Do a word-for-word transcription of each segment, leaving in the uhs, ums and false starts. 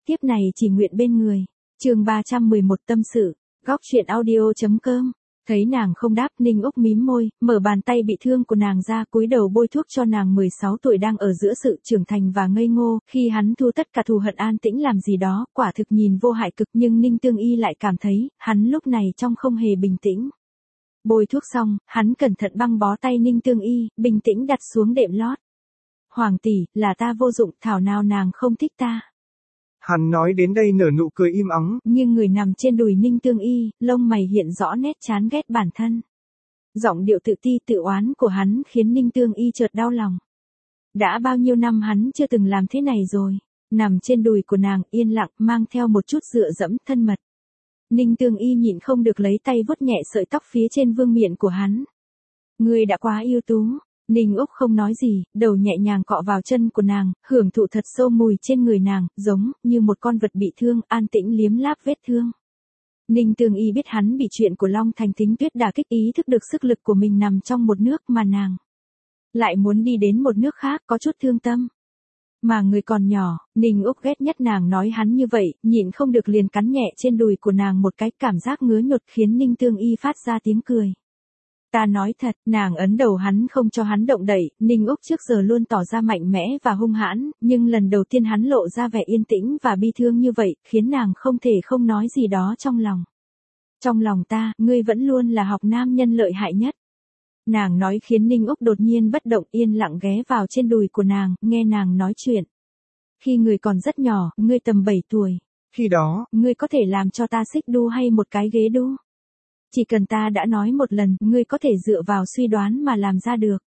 tiếp này chỉ nguyện bên người. Chương ba trăm mười một tâm sự, góc truyện audio chấm com. Thấy nàng không đáp, Ninh Úc mím môi, mở bàn tay bị thương của nàng ra, cúi đầu bôi thuốc cho nàng mười sáu tuổi đang ở giữa sự trưởng thành và ngây ngô, khi hắn thu tất cả thù hận an tĩnh làm gì đó, quả thực nhìn vô hại cực, nhưng Ninh Tương Y lại cảm thấy, hắn lúc này trông không hề bình tĩnh. Bôi thuốc xong, hắn cẩn thận băng bó tay Ninh Tương Y, bình tĩnh đặt xuống đệm lót. Hoàng tỷ, là ta vô dụng, thảo nào nàng không thích ta. Hắn nói đến đây nở nụ cười im ắng. Nhưng người nằm trên đùi Ninh Tương Y, lông mày hiện rõ nét chán ghét bản thân. Giọng điệu tự ti tự oán của hắn khiến Ninh Tương Y chợt đau lòng. Đã bao nhiêu năm hắn chưa từng làm thế này rồi. Nằm trên đùi của nàng yên lặng mang theo một chút dựa dẫm thân mật. Ninh Tương Y nhịn không được lấy tay vuốt nhẹ sợi tóc phía trên vương miện của hắn. Ngươi đã quá yêu tú. Ninh Úc không nói gì, đầu nhẹ nhàng cọ vào chân của nàng, hưởng thụ thật sâu mùi trên người nàng, giống như một con vật bị thương, an tĩnh liếm láp vết thương. Ninh Tương Y biết hắn bị chuyện của Long Thành Thính Tuyết đả kích, ý thức được sức lực của mình nằm trong một nước mà nàng lại muốn đi đến một nước khác, có chút thương tâm. Mà người còn nhỏ, Ninh Úc ghét nhất nàng nói hắn như vậy, nhịn không được liền cắn nhẹ trên đùi của nàng một cái, cảm giác ngứa nhột khiến Ninh Tương Y phát ra tiếng cười. Ta nói thật, nàng ấn đầu hắn không cho hắn động đậy, Ninh Úc trước giờ luôn tỏ ra mạnh mẽ và hung hãn, nhưng lần đầu tiên hắn lộ ra vẻ yên tĩnh và bi thương như vậy, khiến nàng không thể không nói gì đó trong lòng. Trong lòng ta, ngươi vẫn luôn là học nam nhân lợi hại nhất. Nàng nói khiến Ninh Úc đột nhiên bất động, yên lặng ghé vào trên đùi của nàng, nghe nàng nói chuyện. Khi người còn rất nhỏ, ngươi tầm bảy tuổi. Khi đó, ngươi có thể làm cho ta xích đu hay một cái ghế đu. Chỉ cần ta đã nói một lần, ngươi có thể dựa vào suy đoán mà làm ra được.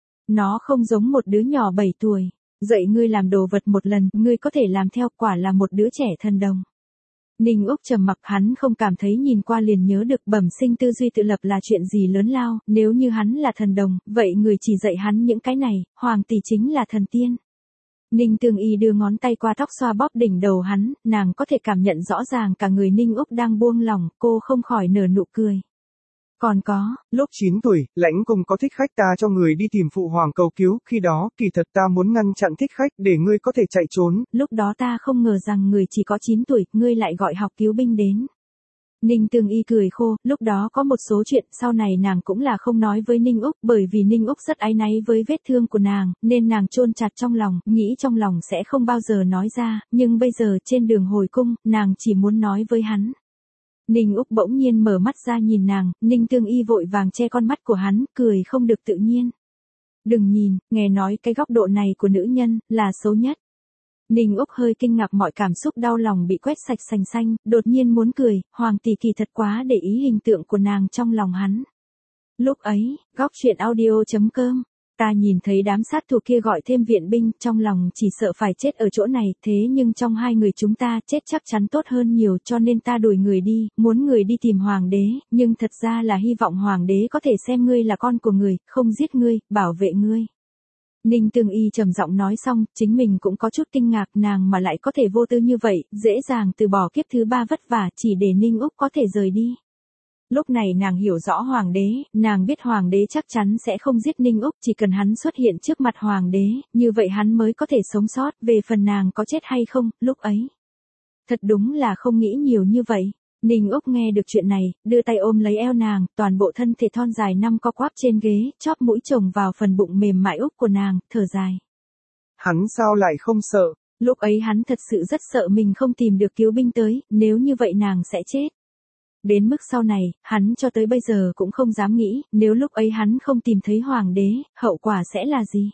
Nó không giống một đứa nhỏ bảy tuổi. Dạy ngươi làm đồ vật một lần, ngươi có thể làm theo, quả là một đứa trẻ thần đồng. Ninh Úc trầm mặc, hắn không cảm thấy nhìn qua liền nhớ được bẩm sinh tư duy tự lập là chuyện gì lớn lao, nếu như hắn là thần đồng, vậy người chỉ dạy hắn những cái này, hoàng tỷ chính là thần tiên. Ninh Tương Y đưa ngón tay qua tóc xoa bóp đỉnh đầu hắn, nàng có thể cảm nhận rõ ràng cả người Ninh Úc đang buông lỏng, cô không khỏi nở nụ cười. Còn có, lúc chín tuổi, Lãnh Cung có thích khách, ta cho người đi tìm phụ hoàng cầu cứu, khi đó, kỳ thật ta muốn ngăn chặn thích khách để ngươi có thể chạy trốn. Lúc đó ta không ngờ rằng người chỉ có chín tuổi, ngươi lại gọi học cứu binh đến. Ninh Tương Y cười khô, lúc đó có một số chuyện, sau này nàng cũng là không nói với Ninh Úc, bởi vì Ninh Úc rất áy náy với vết thương của nàng, nên nàng chôn chặt trong lòng, nghĩ trong lòng sẽ không bao giờ nói ra, nhưng bây giờ trên đường hồi cung, nàng chỉ muốn nói với hắn. Ninh Úc bỗng nhiên mở mắt ra nhìn nàng, Ninh Tương Y vội vàng che con mắt của hắn, cười không được tự nhiên. Đừng nhìn, nghe nói cái góc độ này của nữ nhân, là xấu nhất. Ninh Úc hơi kinh ngạc, mọi cảm xúc đau lòng bị quét sạch sành xanh, đột nhiên muốn cười, hoàng tỷ kỳ thật quá để ý hình tượng của nàng trong lòng hắn. Lúc ấy, góc truyện audio chấm com, ta nhìn thấy đám sát thủ kia gọi thêm viện binh, trong lòng chỉ sợ phải chết ở chỗ này, thế nhưng trong hai người chúng ta chết chắc chắn tốt hơn nhiều, cho nên ta đuổi người đi, muốn người đi tìm hoàng đế, nhưng thật ra là hy vọng hoàng đế có thể xem ngươi là con của người, không giết ngươi, bảo vệ ngươi. Ninh Tương Y trầm giọng nói xong, chính mình cũng có chút kinh ngạc, nàng mà lại có thể vô tư như vậy, dễ dàng từ bỏ kiếp thứ ba vất vả chỉ để Ninh Úc có thể rời đi. Lúc này nàng hiểu rõ hoàng đế, nàng biết hoàng đế chắc chắn sẽ không giết Ninh Úc, chỉ cần hắn xuất hiện trước mặt hoàng đế, như vậy hắn mới có thể sống sót, về phần nàng có chết hay không, lúc ấy. Thật đúng là không nghĩ nhiều như vậy. Ninh Úc nghe được chuyện này, đưa tay ôm lấy eo nàng, toàn bộ thân thể thon dài năm co quắp trên ghế, chóp mũi chồng vào phần bụng mềm mại Úc của nàng, thở dài. Hắn sao lại không sợ? Lúc ấy hắn thật sự rất sợ mình không tìm được cứu binh tới, nếu như vậy nàng sẽ chết. Đến mức sau này, hắn cho tới bây giờ cũng không dám nghĩ, nếu lúc ấy hắn không tìm thấy hoàng đế, hậu quả sẽ là gì?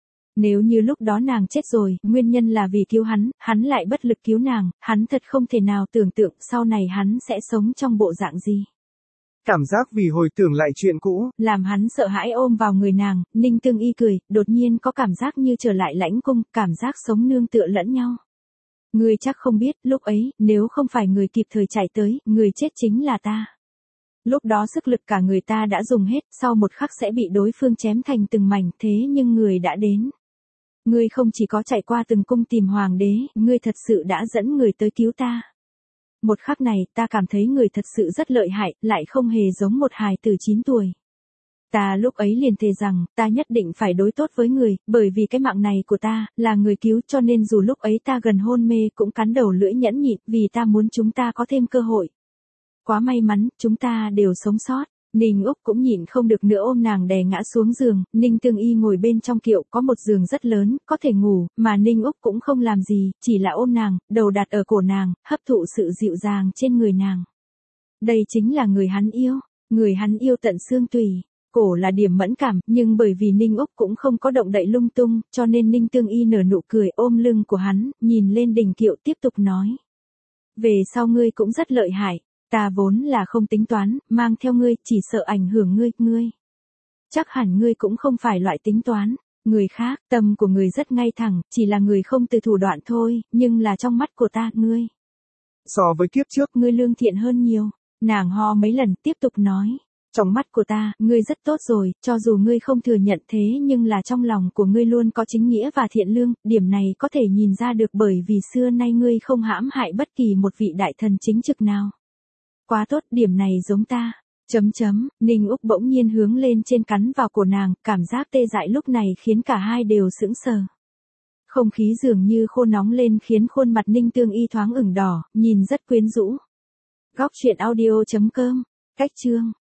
Nếu như lúc đó nàng chết rồi, nguyên nhân là vì cứu hắn, hắn lại bất lực cứu nàng, hắn thật không thể nào tưởng tượng sau này hắn sẽ sống trong bộ dạng gì. Cảm giác vì hồi tưởng lại chuyện cũ, làm hắn sợ hãi ôm vào người nàng, Ninh Tương Y cười, đột nhiên có cảm giác như trở lại Lãnh Cung, cảm giác sống nương tựa lẫn nhau. Ngươi chắc không biết, lúc ấy, nếu không phải người kịp thời chạy tới, người chết chính là ta. Lúc đó sức lực cả người ta đã dùng hết, sau một khắc sẽ bị đối phương chém thành từng mảnh, thế nhưng người đã đến. Ngươi không chỉ có chạy qua từng cung tìm hoàng đế, ngươi thật sự đã dẫn người tới cứu ta. Một khắc này, ta cảm thấy người thật sự rất lợi hại, lại không hề giống một hài tử chín tuổi. Ta lúc ấy liền thề rằng, ta nhất định phải đối tốt với người, bởi vì cái mạng này của ta, là người cứu cho nên dù lúc ấy ta gần hôn mê cũng cắn đầu lưỡi nhẫn nhịn vì ta muốn chúng ta có thêm cơ hội. Quá may mắn, chúng ta đều sống sót. Ninh Úc cũng nhịn không được nữa ôm nàng đè ngã xuống giường, Ninh Tương Y ngồi bên trong kiệu có một giường rất lớn, có thể ngủ, mà Ninh Úc cũng không làm gì, chỉ là ôm nàng, đầu đặt ở cổ nàng, hấp thụ sự dịu dàng trên người nàng. Đây chính là người hắn yêu, người hắn yêu tận xương tủy. Cổ là điểm mẫn cảm, nhưng bởi vì Ninh Úc cũng không có động đậy lung tung, cho nên Ninh Tương Y nở nụ cười ôm lưng của hắn, nhìn lên đỉnh kiệu tiếp tục nói. Về sau ngươi cũng rất lợi hại. Ta vốn là không tính toán, mang theo ngươi, chỉ sợ ảnh hưởng ngươi, ngươi. Chắc hẳn ngươi cũng không phải loại tính toán. Người khác, tâm của người rất ngay thẳng, chỉ là người không từ thủ đoạn thôi, nhưng là trong mắt của ta, ngươi. So với kiếp trước, ngươi lương thiện hơn nhiều. Nàng ho mấy lần, tiếp tục nói. Trong mắt của ta, ngươi rất tốt rồi, cho dù ngươi không thừa nhận thế nhưng là trong lòng của ngươi luôn có chính nghĩa và thiện lương, điểm này có thể nhìn ra được bởi vì xưa nay ngươi không hãm hại bất kỳ một vị đại thần chính trực nào. Quá tốt, điểm này giống ta. Chấm chấm, Ninh Úc bỗng nhiên hướng lên trên cắn vào cổ nàng, cảm giác tê dại lúc này khiến cả hai đều sững sờ. Không khí dường như khô nóng lên khiến khuôn mặt Ninh Tương Y thoáng ửng đỏ, nhìn rất quyến rũ. Góc truyện audio chấm com, cách chương.